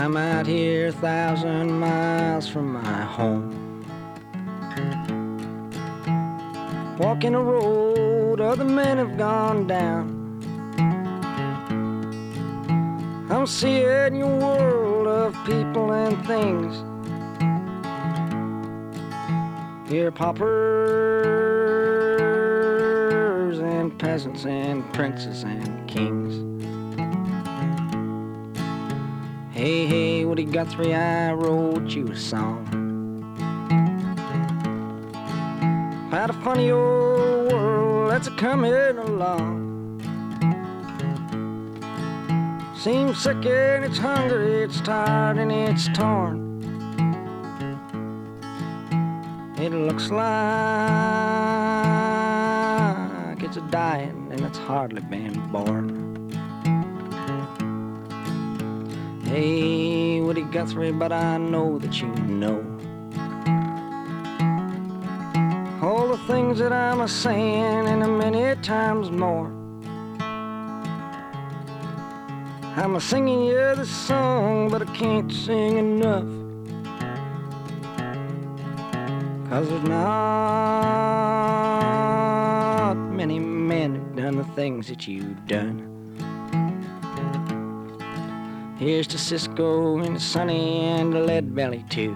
I'm out here 1,000 miles from my home, walking a road other men have gone down. I'm seeing your world of people and things. Here paupers and peasants and princes and kings. Hey, hey, Woody Guthrie, I wrote you a song about a funny old world that's a-coming along. Seems sick and it's hungry, it's tired and it's torn. It looks like it's a-dying and it's hardly been born. Hey, Woody Guthrie, but I know that you know all the things that I'm a-saying and a-many times more. I'm a-singing you this song, but I can't sing enough, 'cause there's not many men who've done the things that you've done. Here's to Cisco and to Sonny and to Lead Belly too,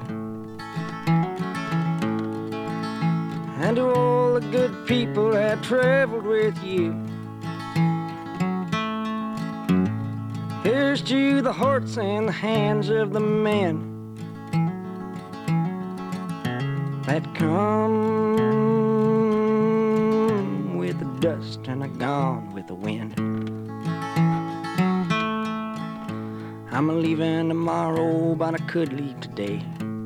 and to all the good people that traveled with you. Here's to the hearts and the hands of the men that come with the dust and are gone with the wind. I'm a-leaving tomorrow, but I could leave today,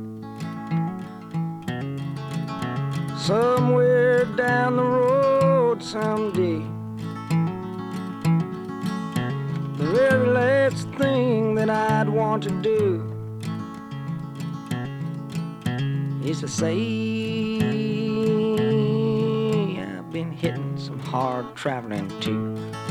somewhere down the road someday. The very last thing that I'd want to do is to say I've been hitting some hard traveling too.